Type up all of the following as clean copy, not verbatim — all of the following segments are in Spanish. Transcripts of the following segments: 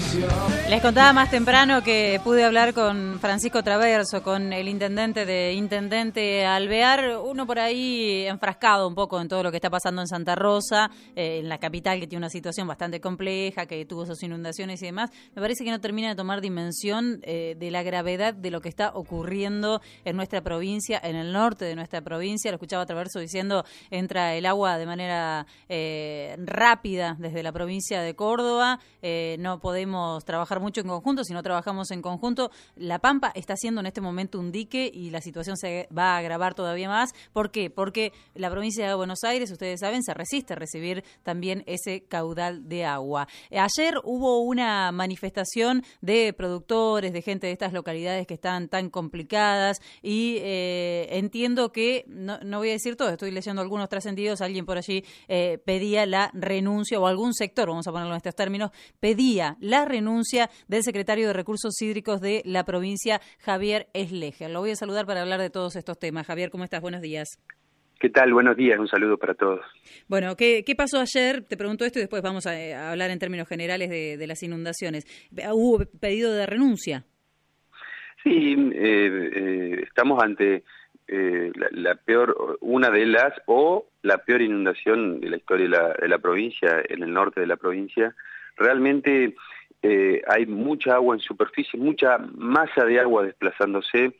Les contaba más temprano que pude hablar con Francisco Traverso, con el intendente de Intendente Alvear, uno por ahí enfrascado un poco en todo lo que está pasando en Santa Rosa, en la capital, que tiene una situación bastante compleja, que tuvo sus inundaciones y demás. Me parece que no termina de tomar dimensión de la gravedad de lo que está ocurriendo en nuestra provincia, en el norte de nuestra provincia. Lo escuchaba Traverso diciendo, entra el agua de manera rápida desde la provincia de Córdoba, no podemos trabajar mucho en conjunto. Si no trabajamos en conjunto, La Pampa está haciendo en este momento un dique y la situación se va a agravar todavía más. ¿Por qué? Porque la provincia de Buenos Aires, ustedes saben, se resiste a recibir también ese caudal de agua. Ayer hubo una manifestación de productores, de gente de estas localidades que están tan complicadas y entiendo que, no voy a decir todo, estoy leyendo algunos trascendidos, alguien por allí pedía la renuncia, o algún sector, vamos a ponerlo en estos términos, pedía la renuncia del secretario de Recursos Hídricos de la provincia, Javier Esleger. Lo voy a saludar para hablar de todos estos temas. Javier, ¿cómo estás? Buenos días. ¿Qué tal? Buenos días, un saludo para todos. Bueno, ¿qué pasó ayer? Te pregunto esto y después vamos a hablar en términos generales de las inundaciones. ¿Hubo pedido de renuncia? Sí, estamos ante la peor, una de las, o la peor inundación de la historia de la provincia, en el norte de la provincia. Realmente hay mucha agua en superficie, mucha masa de agua desplazándose,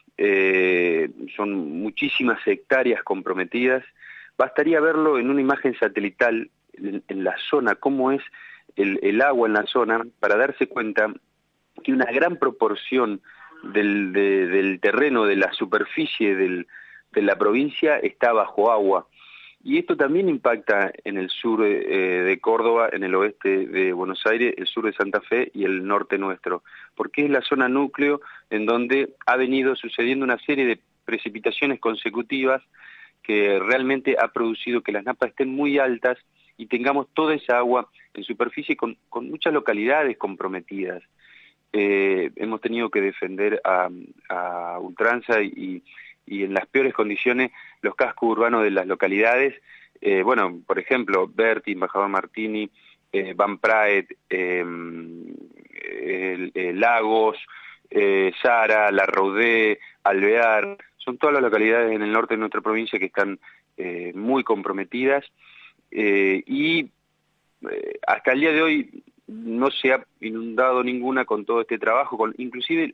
son muchísimas hectáreas comprometidas. Bastaría verlo en una imagen satelital en la zona, cómo es el agua en la zona, para darse cuenta que una gran proporción del terreno, de la superficie de la provincia está bajo agua. Y esto también impacta en el sur de Córdoba, en el oeste de Buenos Aires, el sur de Santa Fe y el norte nuestro, porque es la zona núcleo en donde ha venido sucediendo una serie de precipitaciones consecutivas que realmente ha producido que las napas estén muy altas y tengamos toda esa agua en superficie con muchas localidades comprometidas. Hemos tenido que defender a ultranza y en las peores condiciones los cascos urbanos de las localidades, bueno, por ejemplo, Berti, Embajador Martini, Van Praet, Lagos, Sara, La Raudé, Alvear, son todas las localidades en el norte de nuestra provincia que están muy comprometidas y hasta el día de hoy no se ha inundado ninguna con todo este trabajo, inclusive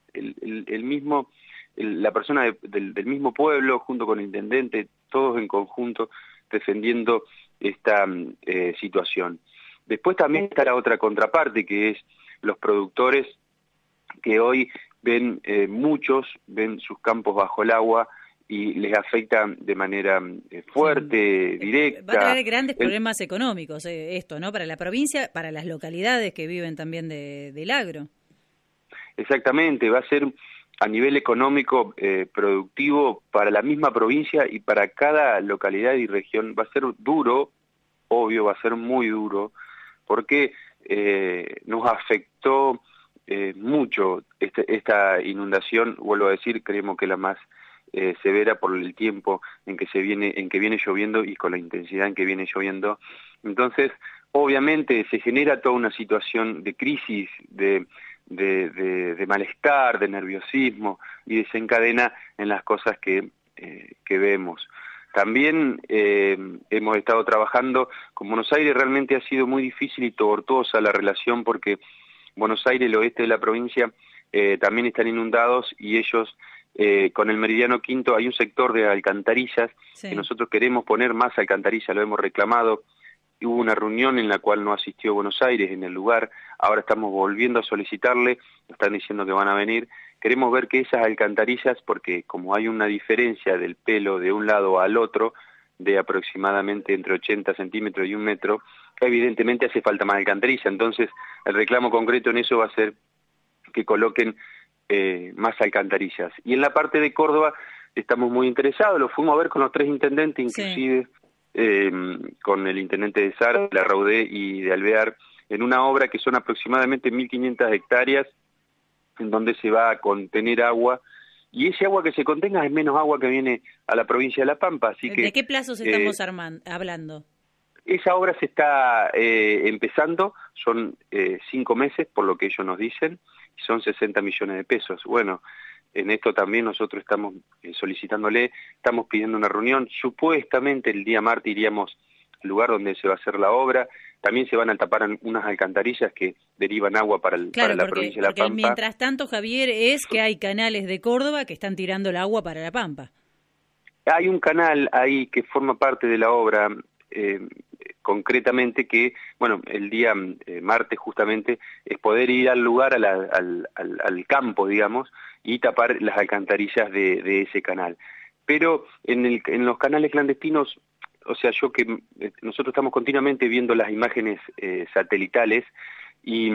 la persona del mismo pueblo, junto con el intendente, todos en conjunto, defendiendo esta situación. Después también está la otra contraparte, que es los productores que hoy muchos ven sus campos bajo el agua y les afecta de manera fuerte, directa. Va a traer grandes problemas económicos esto, ¿no? Para la provincia, para las localidades que viven también del agro. Exactamente, va a ser a nivel económico productivo para la misma provincia y para cada localidad y región. Va a ser duro, obvio, va a ser muy duro, porque nos afectó mucho esta inundación. Vuelvo a decir, creemos que la más severa por el tiempo en que viene lloviendo y con la intensidad en que viene lloviendo. Entonces, obviamente se genera toda una situación de crisis, de malestar, de nerviosismo, y desencadena en las cosas que vemos. También hemos estado trabajando con Buenos Aires. Realmente ha sido muy difícil y tortuosa la relación, porque Buenos Aires, el oeste de la provincia, también están inundados, y ellos con el Meridiano Quinto hay un sector de alcantarillas, sí, que nosotros queremos poner más alcantarillas, lo hemos reclamado. Hubo una reunión en la cual no asistió Buenos Aires en el lugar, ahora estamos volviendo a solicitarle, están diciendo que van a venir. Queremos ver que esas alcantarillas, porque como hay una diferencia del pelo de un lado al otro, de aproximadamente entre 80 centímetros y 1 metro, evidentemente hace falta más alcantarilla. Entonces el reclamo concreto en eso va a ser que coloquen más alcantarillas. Y en la parte de Córdoba estamos muy interesados, lo fuimos a ver con los 3 intendentes, inclusive con el intendente de Sara, de La Raudé y de Alvear, en una obra que son aproximadamente 1.500 hectáreas, en donde se va a contener agua, y ese agua que se contenga es menos agua que viene a la provincia de La Pampa. Así que, ¿de qué plazos estamos hablando? Esa obra se está empezando, son 5 meses, por lo que ellos nos dicen, y son 60 millones de pesos. Bueno, en esto también nosotros estamos solicitándole, estamos pidiendo una reunión, supuestamente el día martes iríamos al lugar donde se va a hacer la obra. También se van a tapar unas alcantarillas que derivan agua para la provincia de La Pampa. Mientras tanto, Javier, es que hay canales de Córdoba que están tirando el agua para La Pampa. Hay un canal ahí que forma parte de la obra, concretamente que, bueno, el día martes justamente, es poder ir al lugar, al campo, digamos, y tapar las alcantarillas de ese canal. Pero en los canales clandestinos, o sea, nosotros estamos continuamente viendo las imágenes satelitales y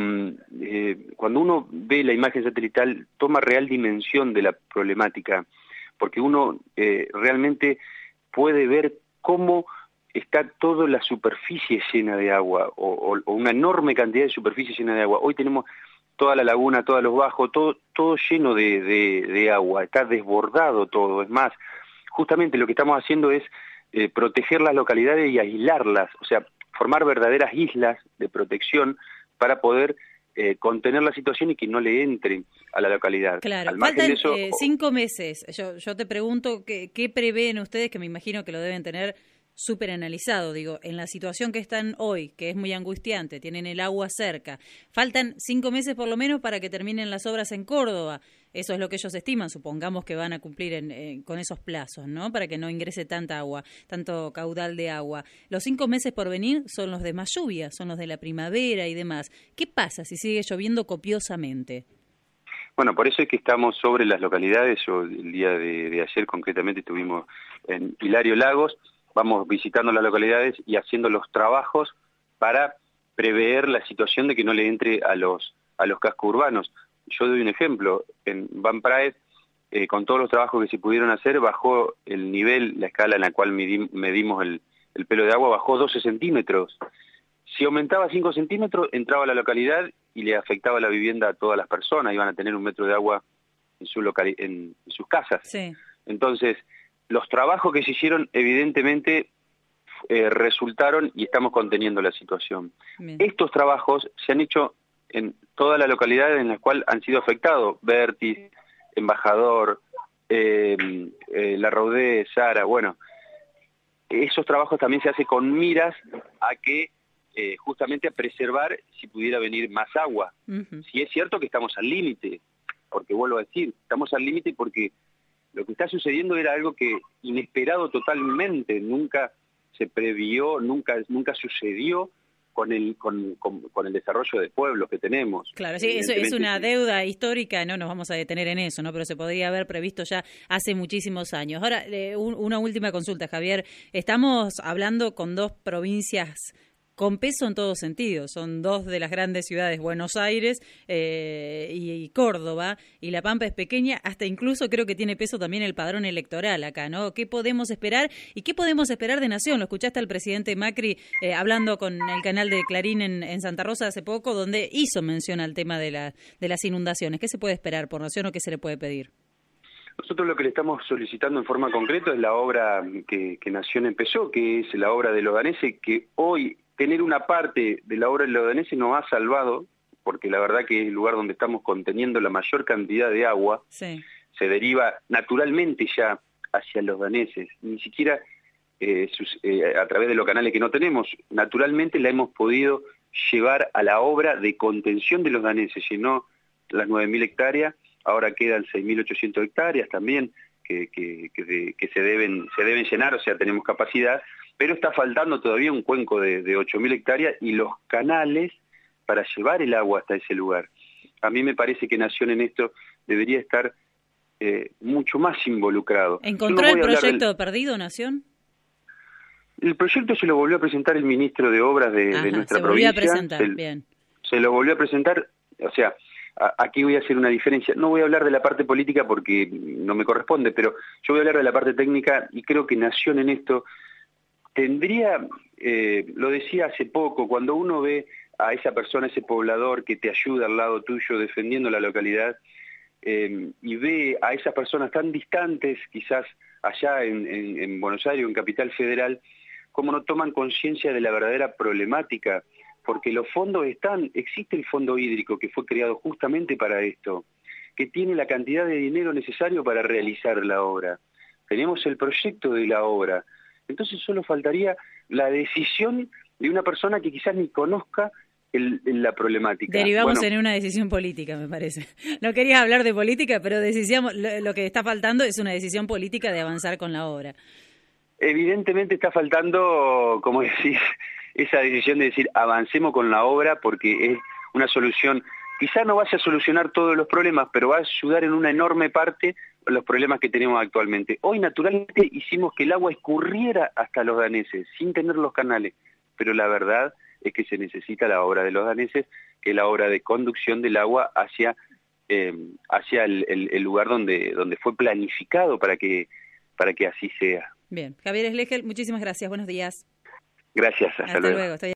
cuando uno ve la imagen satelital toma real dimensión de la problemática, porque uno realmente puede ver cómo está toda la superficie llena de agua o una enorme cantidad de superficie llena de agua. Hoy tenemos toda la laguna, todos los bajos, todo lleno de agua, está desbordado todo. Es más, justamente lo que estamos haciendo es proteger las localidades y aislarlas, o sea, formar verdaderas islas de protección para poder contener la situación y que no le entre a la localidad. Claro, faltan 5 meses. Yo te pregunto, ¿qué prevén ustedes? Que me imagino que lo deben tener súper analizado, digo, en la situación que están hoy, que es muy angustiante, tienen el agua cerca, faltan 5 meses por lo menos para que terminen las obras en Córdoba. Eso es lo que ellos estiman, supongamos que van a cumplir con esos plazos, ¿no? Para que no ingrese tanta agua, tanto caudal de agua. Los 5 meses por venir son los de más lluvia, son los de la primavera y demás. ¿Qué pasa si sigue lloviendo copiosamente? Bueno, por eso es que estamos sobre las localidades. Yo el día de ayer concretamente estuvimos en Hilario Lagos, vamos visitando las localidades y haciendo los trabajos para prever la situación de que no le entre a los cascos urbanos. Yo doy un ejemplo, en Van Praet, con todos los trabajos que se pudieron hacer, bajó el nivel, la escala en la cual medimos el pelo de agua, bajó 12 centímetros. Si aumentaba 5 centímetros, entraba a la localidad y le afectaba la vivienda a todas las personas, iban a tener 1 metro de agua en sus casas. Sí. Entonces, los trabajos que se hicieron evidentemente resultaron y estamos conteniendo la situación. Bien. Estos trabajos se han hecho en todas las localidades en las cuales han sido afectados, Vértiz, Embajador, La Raudé, Sara, bueno, esos trabajos también se hacen con miras a que justamente a preservar si pudiera venir más agua. Uh-huh. Si es cierto que estamos al límite, porque vuelvo a decir, estamos al límite porque lo que está sucediendo era algo que inesperado totalmente, nunca se previó, nunca sucedió con el desarrollo de pueblos que tenemos. Claro, sí, eso es una deuda histórica, no nos vamos a detener en eso, ¿no? Pero se podría haber previsto ya hace muchísimos años. Ahora, una última consulta, Javier. Estamos hablando con 2 provincias con peso en todos sentidos. Son 2 de las grandes ciudades, Buenos Aires y Córdoba, y La Pampa es pequeña, hasta incluso creo que tiene peso también el padrón electoral acá, ¿no? ¿Qué podemos esperar? ¿Y qué podemos esperar de Nación? Lo escuchaste al presidente Macri hablando con el canal de Clarín en Santa Rosa hace poco, donde hizo mención al tema de las inundaciones. ¿Qué se puede esperar por Nación o qué se le puede pedir? Nosotros lo que le estamos solicitando en forma concreta es la obra que Nación empezó, que es la obra de los daneses, que hoy tener una parte de la obra de los daneses nos ha salvado, porque la verdad que es el lugar donde estamos conteniendo la mayor cantidad de agua, sí. Se deriva naturalmente ya hacia los daneses, ni siquiera a través de los canales que no tenemos, naturalmente la hemos podido llevar a la obra de contención de los daneses, llenó las 9.000 hectáreas, ahora quedan 6.800 hectáreas también que se deben llenar, o sea, tenemos capacidad, pero está faltando todavía un cuenco de 8.000 hectáreas y los canales para llevar el agua hasta ese lugar. A mí me parece que Nación en esto debería estar mucho más involucrado. ¿Encontró el proyecto perdido, Nación? El proyecto se lo volvió a presentar el ministro de Obras de nuestra provincia. Bien. Se lo volvió a presentar, o sea, aquí voy a hacer una diferencia. No voy a hablar de la parte política porque no me corresponde, pero yo voy a hablar de la parte técnica y creo que Nación en esto tendría, lo decía hace poco, cuando uno ve a esa persona, ese poblador que te ayuda al lado tuyo defendiendo la localidad, y ve a esas personas tan distantes, quizás allá en Buenos Aires o en Capital Federal, cómo no toman conciencia de la verdadera problemática, porque los fondos existe el fondo hídrico que fue creado justamente para esto, que tiene la cantidad de dinero necesario para realizar la obra. Tenemos el proyecto de la obra, entonces solo faltaría la decisión de una persona que quizás ni conozca la problemática. Derivamos en una decisión política, me parece. No querías hablar de política, pero lo que está faltando es una decisión política de avanzar con la obra. Evidentemente está faltando, como decís, esa decisión de decir avancemos con la obra, porque es una solución, quizás no vaya a solucionar todos los problemas, pero va a ayudar en una enorme parte a los problemas que tenemos actualmente. Hoy naturalmente hicimos que el agua escurriera hasta los daneses, sin tener los canales, pero la verdad es que se necesita la obra de los daneses, que es la obra de conducción del agua hacia el lugar donde fue planificado para que así sea. Bien, Javier Schlegel, muchísimas gracias, buenos días. Gracias, hasta luego.